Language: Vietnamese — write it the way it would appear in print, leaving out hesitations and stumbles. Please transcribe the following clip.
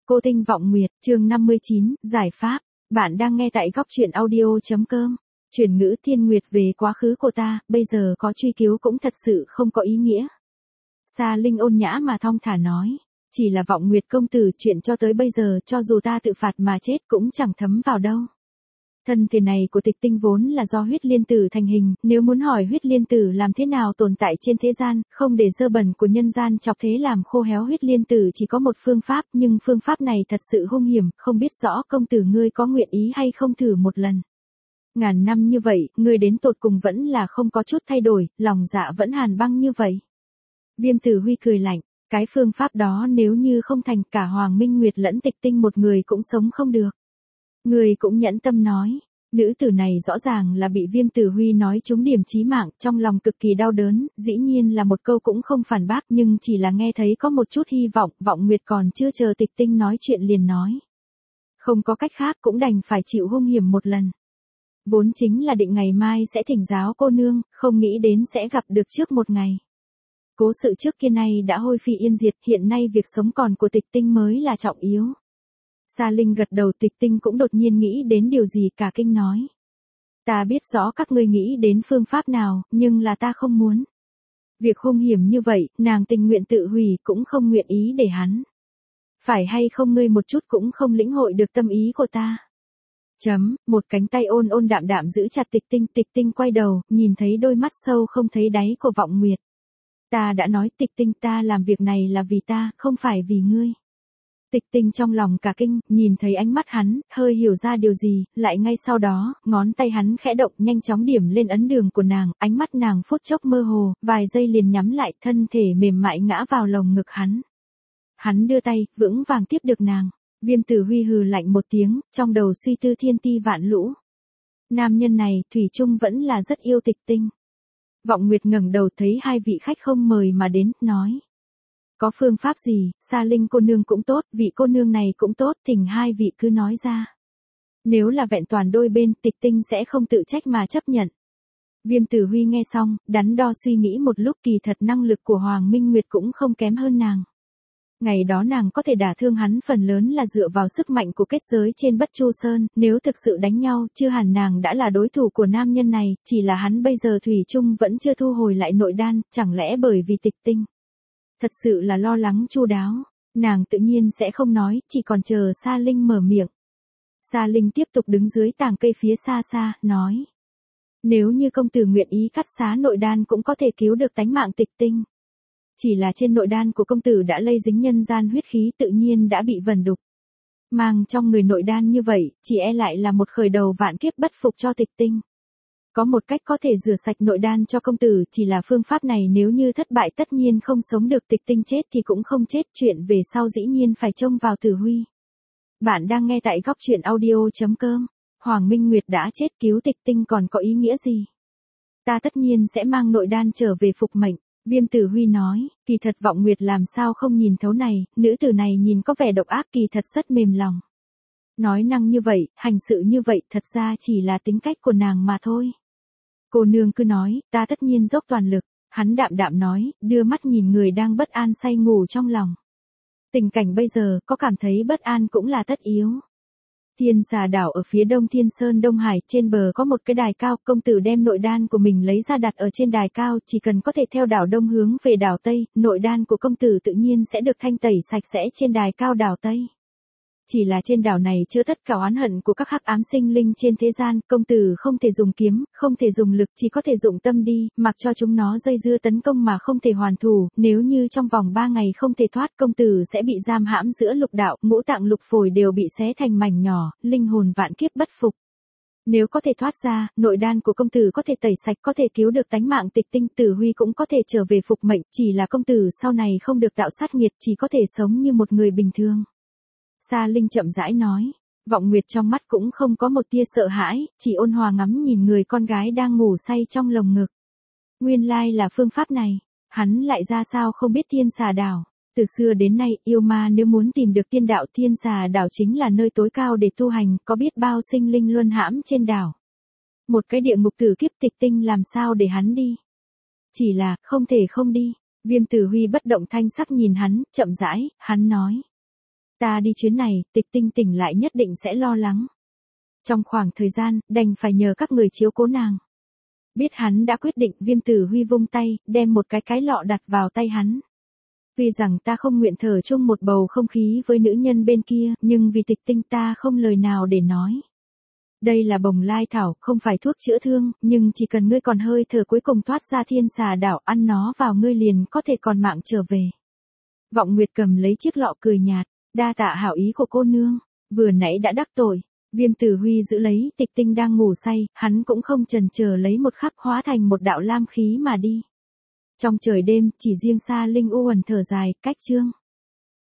Cô Tinh Vọng Nguyệt, chương 59, Giải pháp. Bạn đang nghe tại góc truyện audio.com. Chuyển ngữ Thiên Nguyệt về quá khứ của ta, bây giờ có truy cứu cũng thật sự không có ý nghĩa. Sa Linh ôn nhã mà thong thả nói. Chỉ là Vọng Nguyệt công tử, chuyện cho tới bây giờ cho dù ta tự phạt mà chết cũng chẳng thấm vào đâu. Thân thể này của Tịch Tinh vốn là do huyết liên tử thành hình, nếu muốn hỏi huyết liên tử làm thế nào tồn tại trên thế gian, không để dơ bẩn của nhân gian chọc thế làm khô héo huyết liên tử chỉ có một phương pháp, nhưng phương pháp này thật sự hung hiểm, không biết rõ công tử ngươi có nguyện ý hay không thử một lần. Ngàn năm như vậy, ngươi đến tột cùng vẫn là không có chút thay đổi, lòng dạ vẫn hàn băng như vậy. Viêm Tử Huy cười lạnh, cái phương pháp đó nếu như không thành, cả Hoàng Minh Nguyệt lẫn Tịch Tinh một người cũng sống không được. Người cũng nhẫn tâm nói, nữ tử này rõ ràng là bị Viêm Tử Huy nói trúng điểm chí mạng, trong lòng cực kỳ đau đớn, dĩ nhiên là một câu cũng không phản bác nhưng chỉ là nghe thấy có một chút hy vọng, Vọng Nguyệt còn chưa chờ Tịch Tinh nói chuyện liền nói. Không có cách khác cũng đành phải chịu hung hiểm một lần. Vốn chính là định ngày mai sẽ thỉnh giáo cô nương, không nghĩ đến sẽ gặp được trước một ngày. Cố sự trước kia này đã hôi phi yên diệt, hiện nay việc sống còn của Tịch Tinh mới là trọng yếu. Sa Linh gật đầu, Tịch Tinh cũng đột nhiên nghĩ đến điều gì cả kinh nói. Ta biết rõ các ngươi nghĩ đến phương pháp nào, nhưng là ta không muốn. Việc hung hiểm như vậy, nàng tình nguyện tự hủy cũng không nguyện ý để hắn. Phải hay không ngươi một chút cũng không lĩnh hội được tâm ý của ta. Một cánh tay ôn ôn đạm đạm giữ chặt Tịch Tinh quay đầu, nhìn thấy đôi mắt sâu không thấy đáy của Vọng Nguyệt. Ta đã nói Tịch Tinh, ta làm việc này là vì ta, không phải vì ngươi. Tịch Tinh trong lòng cả kinh, nhìn thấy ánh mắt hắn, hơi hiểu ra điều gì, lại ngay sau đó, ngón tay hắn khẽ động nhanh chóng điểm lên ấn đường của nàng, ánh mắt nàng phút chốc mơ hồ, vài giây liền nhắm lại, thân thể mềm mại ngã vào lồng ngực hắn. Hắn đưa tay, vững vàng tiếp được nàng. Viêm Tử Huy hừ lạnh một tiếng, trong đầu suy tư thiên ti vạn lũ. Nam nhân này, thủy chung vẫn là rất yêu Tịch Tinh. Vọng Nguyệt ngẩng đầu thấy hai vị khách không mời mà đến, nói. Có phương pháp gì, Sa Linh cô nương cũng tốt, vị cô nương này cũng tốt, thỉnh hai vị cứ nói ra. Nếu là vẹn toàn đôi bên, Tịch Tinh sẽ không tự trách mà chấp nhận. Viêm Tử Huy nghe xong, đắn đo suy nghĩ một lúc, kỳ thật năng lực của Hoàng Minh Nguyệt cũng không kém hơn nàng. Ngày đó nàng có thể đả thương hắn phần lớn là dựa vào sức mạnh của kết giới trên Bất Chu Sơn, nếu thực sự đánh nhau, chưa hẳn nàng đã là đối thủ của nam nhân này, chỉ là hắn bây giờ thủy chung vẫn chưa thu hồi lại nội đan, chẳng lẽ bởi vì Tịch Tinh. Thật sự là lo lắng chu đáo, nàng tự nhiên sẽ không nói, chỉ còn chờ Sa Linh mở miệng. Sa Linh tiếp tục đứng dưới tàng cây phía xa xa, nói. Nếu như công tử nguyện ý cắt xá nội đan cũng có thể cứu được tánh mạng Tịch Tinh. Chỉ là trên nội đan của công tử đã lây dính nhân gian huyết khí tự nhiên đã bị vẩn đục. Mang trong người nội đan như vậy, chỉ e lại là một khởi đầu vạn kiếp bất phục cho Tịch Tinh. Có một cách có thể rửa sạch nội đan cho công tử, chỉ là phương pháp này nếu như thất bại tất nhiên không sống được, Tịch Tinh chết thì cũng không chết, chuyện về sau dĩ nhiên phải trông vào Tử Huy. Bạn đang nghe tại góc truyện audio.com. Hoàng Minh Nguyệt đã chết, cứu Tịch Tinh còn có ý nghĩa gì? Ta tất nhiên sẽ mang nội đan trở về phục mệnh. Viêm Tử Huy nói, kỳ thật Vọng Nguyệt làm sao không nhìn thấu này, nữ tử này nhìn có vẻ độc ác, kỳ thật rất mềm lòng. Nói năng như vậy, hành sự như vậy, thật ra chỉ là tính cách của nàng mà thôi. Cô nương cứ nói, ta tất nhiên dốc toàn lực, hắn đạm đạm nói, đưa mắt nhìn người đang bất an say ngủ trong lòng. Tình cảnh bây giờ, có cảm thấy bất an cũng là tất yếu. Thiên Xà đảo ở phía đông Thiên Sơn Đông Hải, trên bờ có một cái đài cao, công tử đem nội đan của mình lấy ra đặt ở trên đài cao, chỉ cần có thể theo đảo đông hướng về đảo Tây, nội đan của công tử tự nhiên sẽ được thanh tẩy sạch sẽ trên đài cao đảo Tây. Chỉ là trên đảo này chứa tất cả oán hận của các hắc ám sinh linh trên thế gian, công tử không thể dùng kiếm, không thể dùng lực, chỉ có thể dụng tâm đi, mặc cho chúng nó dây dưa tấn công mà không thể hoàn thủ, nếu như trong vòng 3 ngày không thể thoát, công tử sẽ bị giam hãm giữa lục đạo, ngũ tạng lục phổi đều bị xé thành mảnh nhỏ, linh hồn vạn kiếp bất phục. Nếu có thể thoát ra, nội đan của công tử có thể tẩy sạch, có thể cứu được tánh mạng Tịch Tinh, Tử Huy cũng có thể trở về phục mệnh, chỉ là công tử sau này không được tạo sát nghiệt, chỉ có thể sống như một người bình thường. Sa Linh chậm rãi nói, Vọng Nguyệt trong mắt cũng không có một tia sợ hãi, chỉ ôn hòa ngắm nhìn người con gái đang ngủ say trong lồng ngực. Nguyên lai là phương pháp này, hắn lại ra sao không biết Thiên Xà đảo. Từ xưa đến nay, yêu ma nếu muốn tìm được tiên đạo, Thiên Xà đảo chính là nơi tối cao để tu hành, có biết bao sinh linh luân hãm trên đảo. Một cái địa ngục tử kiếp, Tịch Tinh làm sao để hắn đi. Chỉ là, không thể không đi. Viêm Tử Huy bất động thanh sắc nhìn hắn, chậm rãi, hắn nói. Ta đi chuyến này, Tịch Tinh tỉnh lại nhất định sẽ lo lắng. Trong khoảng thời gian, đành phải nhờ các người chiếu cố nàng. Biết hắn đã quyết định, Viêm Tử Huy vung tay, đem một cái lọ đặt vào tay hắn. Tuy rằng ta không nguyện thở chung một bầu không khí với nữ nhân bên kia, nhưng vì Tịch Tinh ta không lời nào để nói. Đây là bồng lai thảo, không phải thuốc chữa thương, nhưng chỉ cần ngươi còn hơi thở cuối cùng thoát ra Thiên Xà đảo, ăn nó vào ngươi liền có thể còn mạng trở về. Vọng Nguyệt cầm lấy chiếc lọ cười nhạt, đa tạ hảo ý của cô nương, vừa nãy đã đắc tội. Viêm Tử Huy giữ lấy, Tịch Tinh đang ngủ say, hắn cũng không chần chờ lấy một khắc hóa thành một đạo lam khí mà đi. Trong trời đêm, chỉ riêng Sa Linh u uẩn thở dài, cách chương.